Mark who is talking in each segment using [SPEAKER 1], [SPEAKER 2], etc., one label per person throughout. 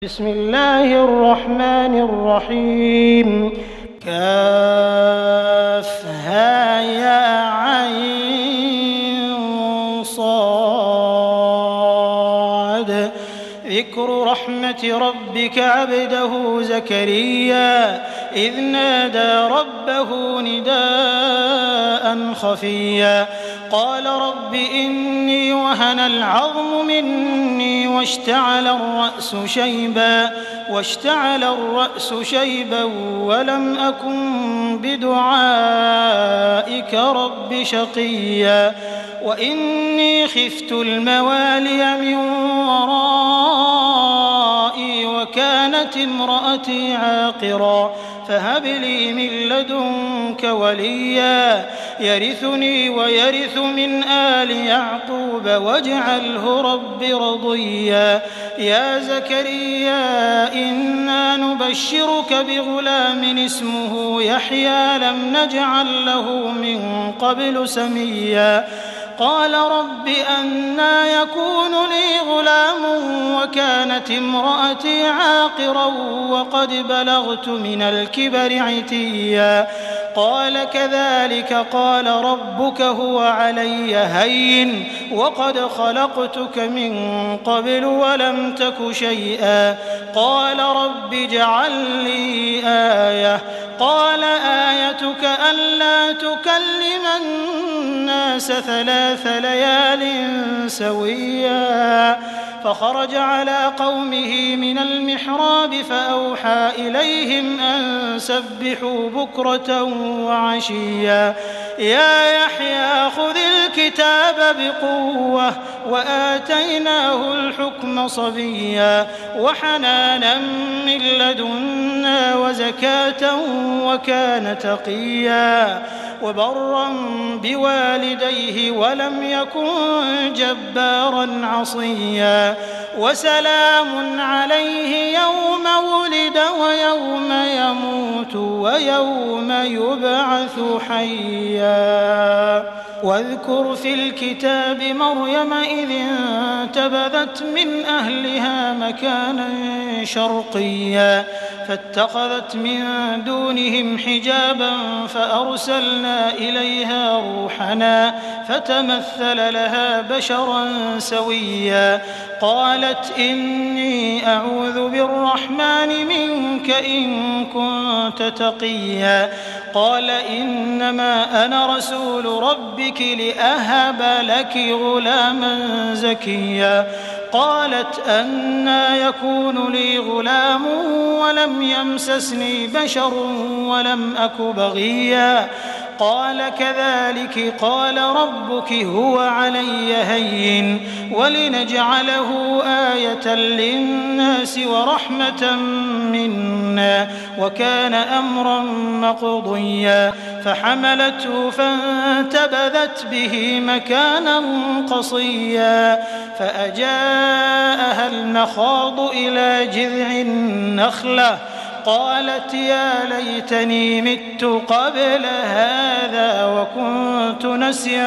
[SPEAKER 1] بسم الله الرحمن الرحيم كافها يا عين صاد ذكر رحمة ربك عبده زكريا إذ نادى ربه نداء خفيا قال رب إني وهن العظم مني واشتعل الرأس شيبا ولم أكن بدعائك رب شقيا وإني خفت الموالي من ورائي وكانت امرأتي عاقرا فهب لي من لدنك وليا يرثني ويرث من آل يعقوب واجعله رب رضيا يا زكريا إنا نبشرك بغلام اسمه يحيى لم نجعل له من قبل سميا قال رب أنى يكون لي غلام وكانت امرأتي عاقرا وقد بلغت من الكبر عتيا قال كذلك قال ربك هو علي هين وقد خلقتك من قبل ولم تك شيئا قال رب اجعل لي آية قال آيتك ألا تكلم الناس 3 ليال سويا فخرج على قومه من المحراب فأوحى إليهم أن سبحوا بكرة وعشيا يا يحيى خذ الكتاب بقوة وآتيناه الحكم صبيا وحنانا من لدنا وزكاة وكان تقيا وبرا بوالديه ولم يكن جبارا عصيا وسلام عليه يوم ولد ويوم يموت ويوم يبعث حيا واذكر في الكتاب مريم إذ انتبذت من أهلها مكانا شرقيا فاتخذت من دونهم حجابا فأرسلنا إليها روحنا فتمثل لها بشرا سويا قالت إني أعوذ بالرحمن منك إن كنت تقيا قال إنما أنا رسول ربك لأهب لك غلاما زكيا قالت أنى يكون لي غلام ولم يمسسني بشر ولم أك بغيا قال كذلك قال ربك هو علي هين ولنجعله آية للناس ورحمة منا وكان أمرا مقضيا فحملته فانتبذت به مكانا قصيا فأجاءها المخاض إلى جذع النخلة قالت يا ليتني مت قبل هذا وكنت نسيا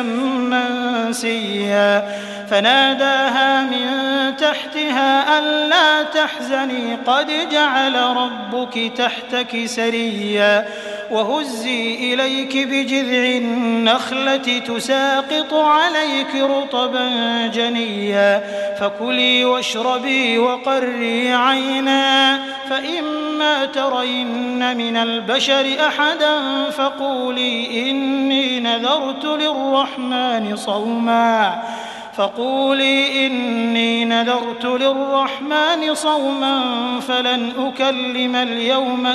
[SPEAKER 1] منسيا فناداها من تحتها ألا تحزني قد جعل ربك تحتك سريا وهزي إليك بجذع النخلة تساقط عليك رطبا جنيا فكلي واشربي وقري عينا فإما ترين من البشر أحدا فقولي إني نذرت للرحمن صوما فلن أكلم اليوم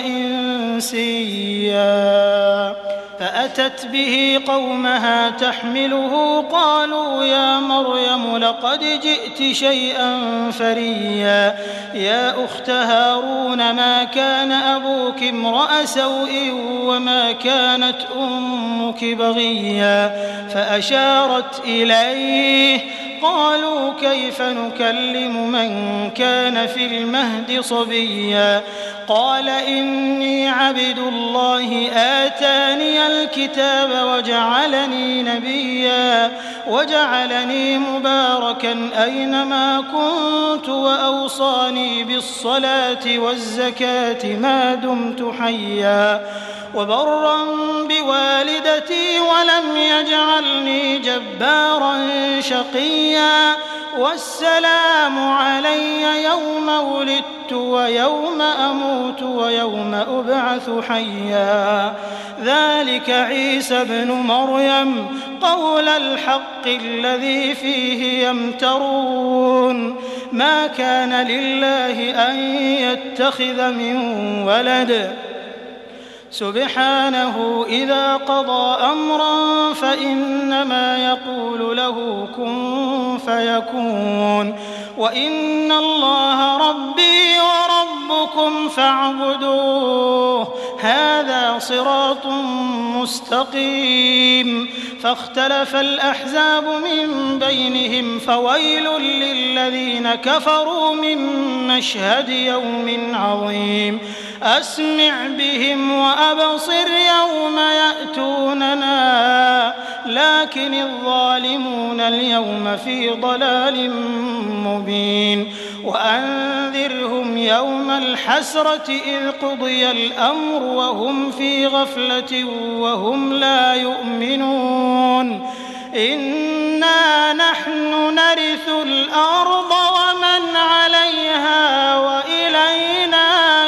[SPEAKER 1] إنسيا فأتت به قومها تحمله قالوا يا مريم لقد جئت شيئا فريا يا أخت هارون ما كان أبوك امرأ سوء وما كانت أمك بغيا فأشارت إليه قالوا كيف نكلم من كان في المهد صبيا قال إني عبد الله آتاني الكتاب وجعلني نبيا وجعلني مباركا أينما كنت وأوصاني بالصلاة والزكاة ما دمت حيا وبرا بوالدتي ولم يجعلني جبارا شقيا والسلام علي يوم ولدت ويوم أموت ويوم أبعث حيا ذلك عيسى ابن مريم قول الحق الذي فيه يمترون ما كان لله أن يتخذ من ولد سبحانه إذا قضى أمرا فإنما يقول له كن فيكون وإن الله ربي وربكم فاعبدوه هذا صراط مستقيم فاختلف الأحزاب من بينهم فويل للذين كفروا من مشهد يوم عظيم أسمع بهم وأبصر يوم يأتوننا لكن الظالمون اليوم في ضلال مبين وأنذرهم يوم الحسرة إذ قضي الأمر وهم في غفلة وهم لا يؤمنون إنا نحن نرث الأرض ومن عليها وإلينا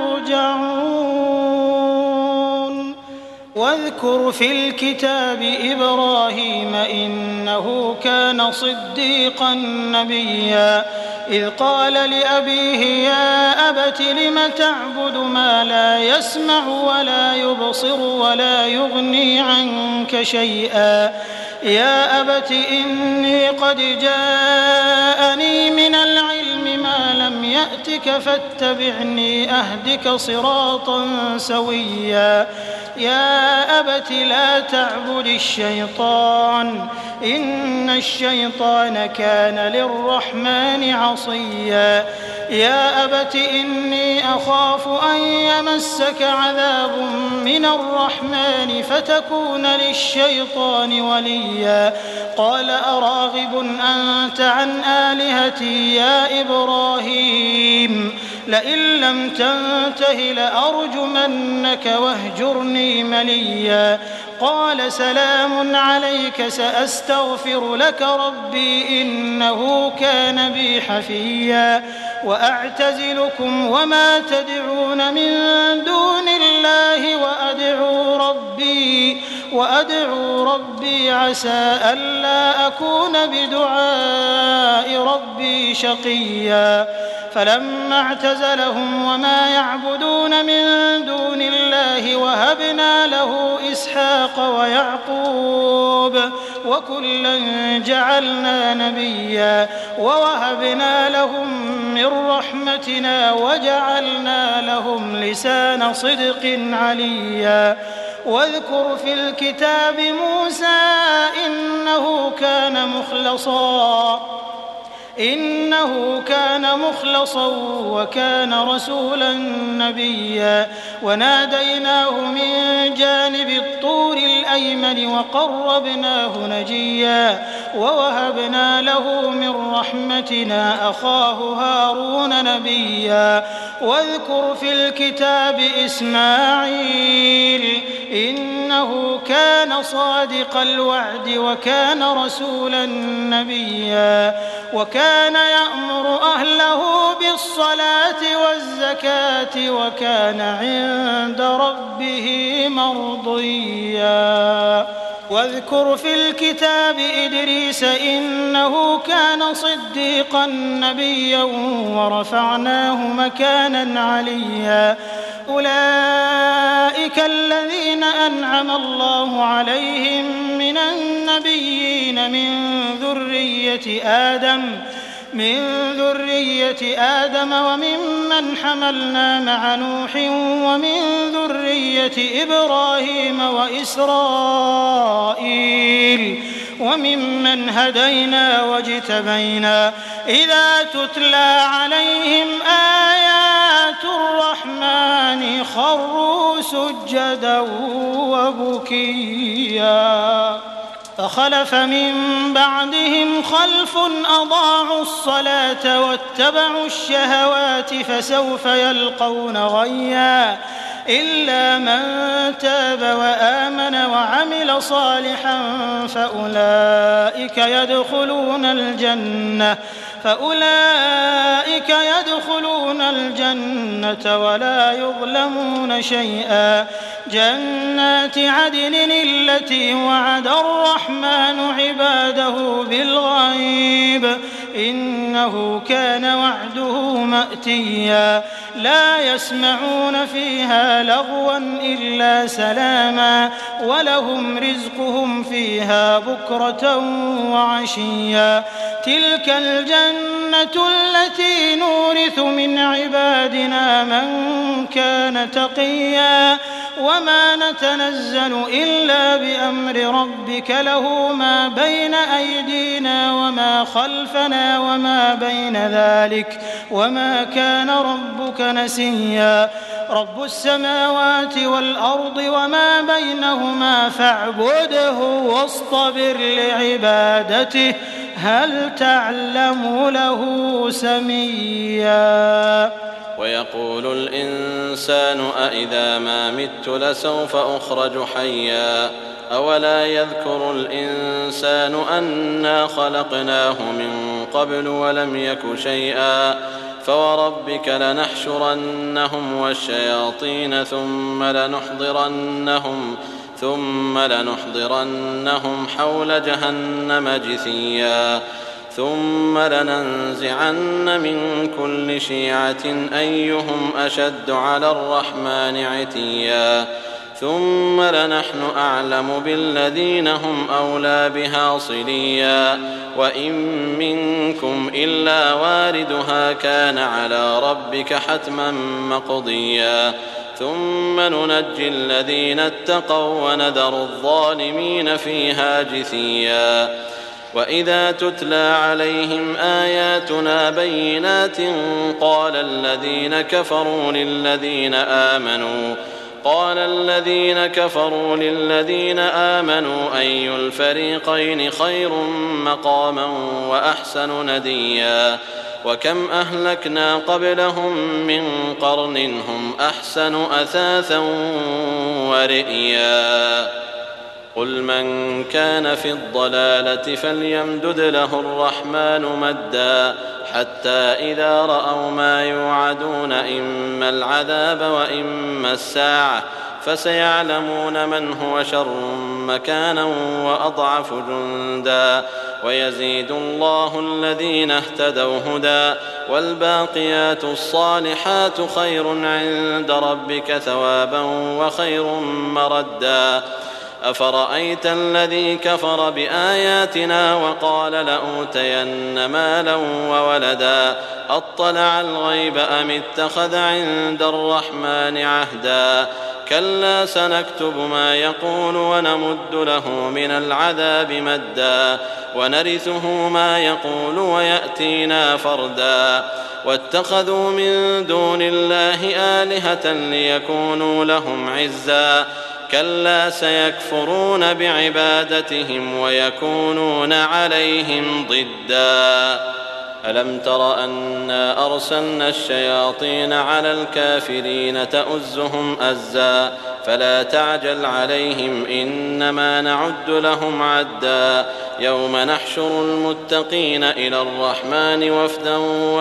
[SPEAKER 1] يرجعون واذكر في الكتاب إبراهيم إنه كان صديقا نبيا إذ قال لأبيه يا أبت لم تعبد ما لا يسمع ولا يبصر ولا يغني عنك شيئا يا أبت إني قد جاءني من العلم ما لم يأتك فاتبعني أهدك صراطا سويا يا أبت لا تعبد الشيطان إن الشيطان كان للرحمن عصيا يا أبت إني أخاف أن يمسك عذاب من الرحمن فتكون للشيطان وليا قال أراغب أنت عن آلهتي يا إبراهيم لئن لم تنته لأرجمنك واهجرني مليا قال سلام عليك سأستغفر لك ربي إنه كان بي حفيا وأعتزلكم وما تدعون من دون الله وأدعو ربي عسى ألا أكون بدعاء ربي شقيا فلما اعتزلهم وما يعبدون من دون الله وهبنا له إسحاق ويعقوب وكلا جعلنا نبيا ووهبنا لهم من رحمتنا وجعلنا لهم لسان صدق عليا واذكر في الكتاب موسى إنه كان مخلصا وكان رسولا نبيا وناديناه من جانب الطور الأيمن وقربناه نجيا ووهبنا له من رحمتنا أخاه هارون نبيا واذكر في الكتاب إسماعيل إنه كان صادق الوعد وكان رسولا نبيا وكان يأمر أهله بالصلاة والزكاة وكان عند ربه مرضيا واذكر في الكتاب إدريس إنه كان صديقا نبيا ورفعناه مكانا عليا أولئك الذين أنعم الله عليهم من النبيين من ذرية آدم وممن حملنا مع نوح ومن ذرية إبراهيم وإسرائيل وممن هدينا واجتبينا إذا تتلى عليهم آيات الرحمن خروا سجدا وبكيا فخلف من بعدهم خلف أضاعوا الصلاة واتبعوا الشهوات فسوف يلقون غيا إلا من تاب وآمن وعمل صالحا فأولئك يدخلون الجنة ولا يظلمون شيئا جنات عدن التي وعد الرحمن عباده بالغيب إنه كان وعده مأتيا لا يسمعون فيها لغوا إلا سلاما ولهم رزقهم فيها بكرة وعشيا تلك الجنة التي نورث من عبادنا من كان تقيا وما نتنزل إلا بأمر ربك له ما بين أيدينا وما خلفنا وما بين ذلك وما كان ربك نسيا رب السماوات والأرض وما بينهما فاعبده واصطبر لعبادته هل تعلم له سميا
[SPEAKER 2] ويقول الإنسان أإذا ما مت لسوف أخرج حيا أولا يذكر الإنسان أنا خلقناه من قبل ولم يك شيئا فوربك لنحشرنهم والشياطين ثم لنحضرنهم حول جهنم جثيا ثم لننزعن من كل شيعة أيهم أشد على الرحمن عتيا ثم لنحن أعلم بالذين هم أولى بها صليا وإن منكم إلا واردها كان على ربك حتما مقضيا ثم ننجي الذين اتقوا ونذر الظالمين فيها جثيا وإذا تتلى عليهم آياتنا بينات قال الذين كفروا للذين آمنوا أي الفريقين خير مقاما وأحسن نديا وكم أهلكنا قبلهم من قرن هم أحسن أثاثا ورئيا قل من كان في الضلالة فليمدد له الرحمن مدا حتى إذا رأوا ما يوعدون إما العذاب وإما الساعة فسيعلمون من هو شر مكانا وأضعف جندا ويزيد الله الذين اهتدوا هدى والباقيات الصالحات خير عند ربك ثوابا وخير مردا أفرأيت الذي كفر بآياتنا وقال لأوتين مالا وولدا أطلع الغيب أم اتخذ عند الرحمن عهدا كلا سنكتب ما يقول ونمد له من العذاب مدا ونرثه ما يقول ويأتينا فردا واتخذوا من دون الله آلهة ليكونوا لهم عزا كلا سيكفرون بعبادتهم ويكونون عليهم ضدا ألم تر أنا أرسلنا الشياطين على الكافرين تؤزهم أزا فلا تعجل عليهم إنما نعد لهم عدا يوم نحشر المتقين إلى الرحمن وفدا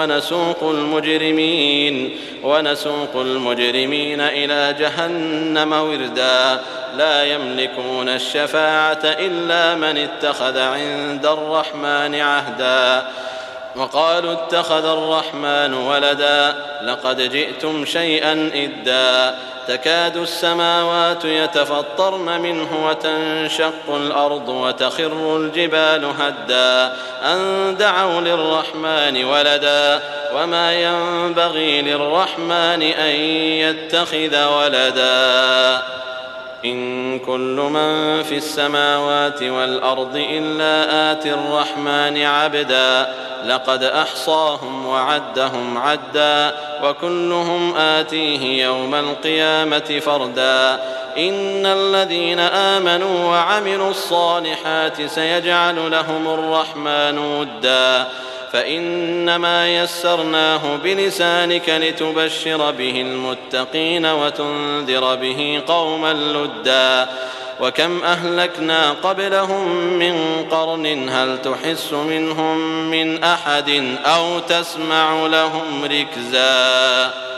[SPEAKER 2] ونسوق المجرمين إلى جهنم وردا لا يملكون الشفاعة إلا من اتخذ عند الرحمن عهدا وقالوا اتخذ الرحمن ولدا لقد جئتم شيئا إدا تكاد السماوات يتفطرن منه وتنشق الأرض وتخر الجبال هدا أن دعوا للرحمن ولدا وما ينبغي للرحمن أن يتخذ ولدا إن كل من في السماوات والأرض إلا آتي الرحمن عبدا لقد أحصاهم وعدهم عدا وكلهم آتيه يوم القيامة فردا إن الذين آمنوا وعملوا الصالحات سيجعل لهم الرحمن ودا فإنما يسرناه بلسانك لتبشر به المتقين وتنذر به قوما لدا وكم أهلكنا قبلهم من قرن هل تحس منهم من أحد أو تسمع لهم ركزا